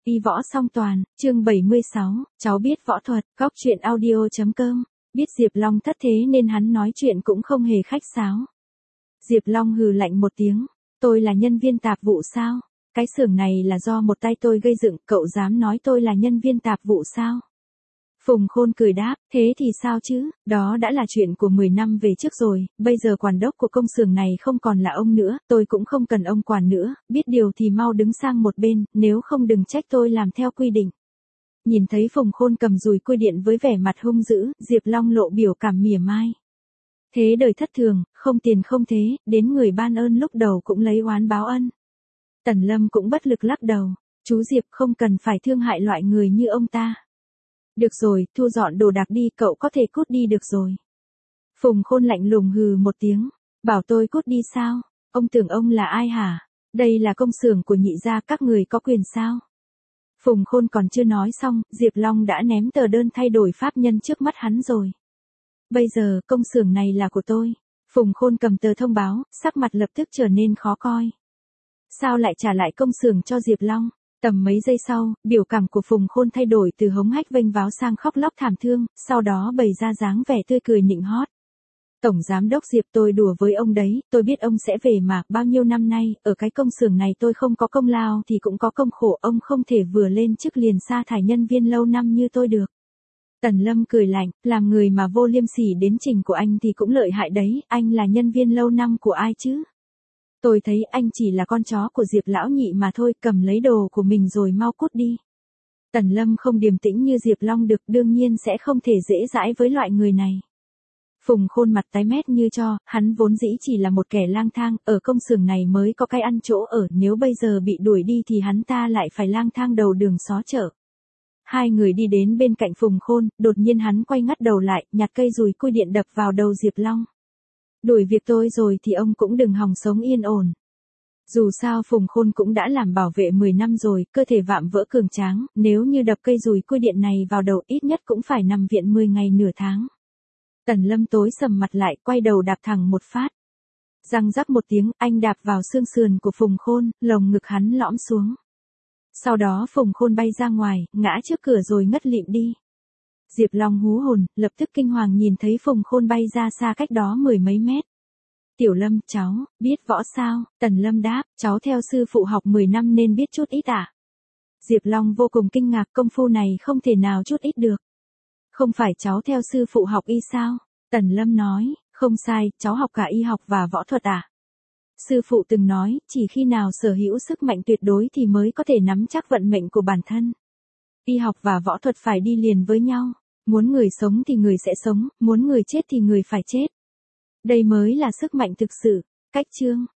Y võ song toàn, chương 76, cháu biết võ thuật, góc truyện audio.com, biết Diệp Long thất thế nên hắn nói chuyện cũng không hề khách sáo. Diệp Long hừ lạnh một tiếng, tôi là nhân viên tạp vụ sao? Cái xưởng này là do một tay tôi gây dựng, cậu dám nói tôi là nhân viên tạp vụ sao? Phùng Khôn cười đáp, thế thì sao chứ, đó đã là chuyện của 10 năm về trước rồi, bây giờ quản đốc của công xưởng này không còn là ông nữa, tôi cũng không cần ông quản nữa, biết điều thì mau đứng sang một bên, nếu không đừng trách tôi làm theo quy định. Nhìn thấy Phùng Khôn cầm dùi cui điện với vẻ mặt hung dữ, Diệp Long lộ biểu cảm mỉa mai. Thế đời thất thường, không tiền không thế, đến người ban ơn lúc đầu cũng lấy oán báo ân. Tần Lâm cũng bất lực lắc đầu, chú Diệp không cần phải thương hại loại người như ông ta. Được rồi, thu dọn đồ đạc đi, cậu có thể cút đi được rồi. Phùng Khôn lạnh lùng hừ một tiếng, bảo tôi cút đi sao? Ông tưởng ông là ai hả? Đây là công xưởng của nhị gia, các người có quyền sao? Phùng Khôn còn chưa nói xong, Diệp Long đã ném tờ đơn thay đổi pháp nhân trước mắt hắn rồi. Bây giờ, công xưởng này là của tôi. Phùng Khôn cầm tờ thông báo, sắc mặt lập tức trở nên khó coi. Sao lại trả lại công xưởng cho Diệp Long? Tầm mấy giây sau, biểu cảm của Phùng Khôn thay đổi từ hống hách vênh váo sang khóc lóc thảm thương, sau đó bày ra dáng vẻ tươi cười nịnh hót. Tổng giám đốc Diệp, tôi đùa với ông đấy, tôi biết ông sẽ về mà, bao nhiêu năm nay, ở cái công xưởng này tôi không có công lao thì cũng có công khổ, ông không thể vừa lên chức liền sa thải nhân viên lâu năm như tôi được. Tần Lâm cười lạnh, làm người mà vô liêm sỉ đến trình của anh thì cũng lợi hại đấy, anh là nhân viên lâu năm của ai chứ? Tôi thấy anh chỉ là con chó của Diệp lão nhị mà thôi, cầm lấy đồ của mình rồi mau cút đi. Tần Lâm không điềm tĩnh như Diệp Long được, đương nhiên sẽ không thể dễ dãi với loại người này. Phùng Khôn mặt tái mét như tro, hắn vốn dĩ chỉ là một kẻ lang thang, ở công xưởng này mới có cái ăn chỗ ở, nếu bây giờ bị đuổi đi thì hắn ta lại phải lang thang đầu đường xó chợ. Hai người đi đến bên cạnh Phùng Khôn, đột nhiên hắn quay ngắt đầu lại, nhặt cây dùi cui điện đập vào đầu Diệp Long. Đuổi việc tôi rồi thì ông cũng đừng hòng sống yên ổn. Dù sao Phùng Khôn cũng đã làm bảo vệ 10 năm rồi, cơ thể vạm vỡ cường tráng, nếu như đập cây dùi cui điện này vào đầu ít nhất cũng phải nằm viện 10 ngày nửa tháng. Tần Lâm tối sầm mặt lại, quay đầu đạp thẳng một phát. Răng rắc một tiếng, anh đạp vào xương sườn của Phùng Khôn, lồng ngực hắn lõm xuống. Sau đó Phùng Khôn bay ra ngoài, ngã trước cửa rồi ngất lịm đi. Diệp Long hú hồn, lập tức kinh hoàng nhìn thấy Phùng Khôn bay ra xa cách đó 10 mấy mét. Tiểu Lâm, cháu, biết võ sao? Tần Lâm đáp, cháu theo sư phụ học 10 năm nên biết chút ít ạ. Diệp Long vô cùng kinh ngạc, công phu này không thể nào chút ít được. Không phải cháu theo sư phụ học y sao? Tần Lâm nói, không sai, cháu học cả y học và võ thuật à? Sư phụ từng nói, chỉ khi nào sở hữu sức mạnh tuyệt đối thì mới có thể nắm chắc vận mệnh của bản thân. Y học và võ thuật phải đi liền với nhau. Muốn người sống thì người sẽ sống, muốn người chết thì người phải chết. Đây mới là sức mạnh thực sự. Cách chương.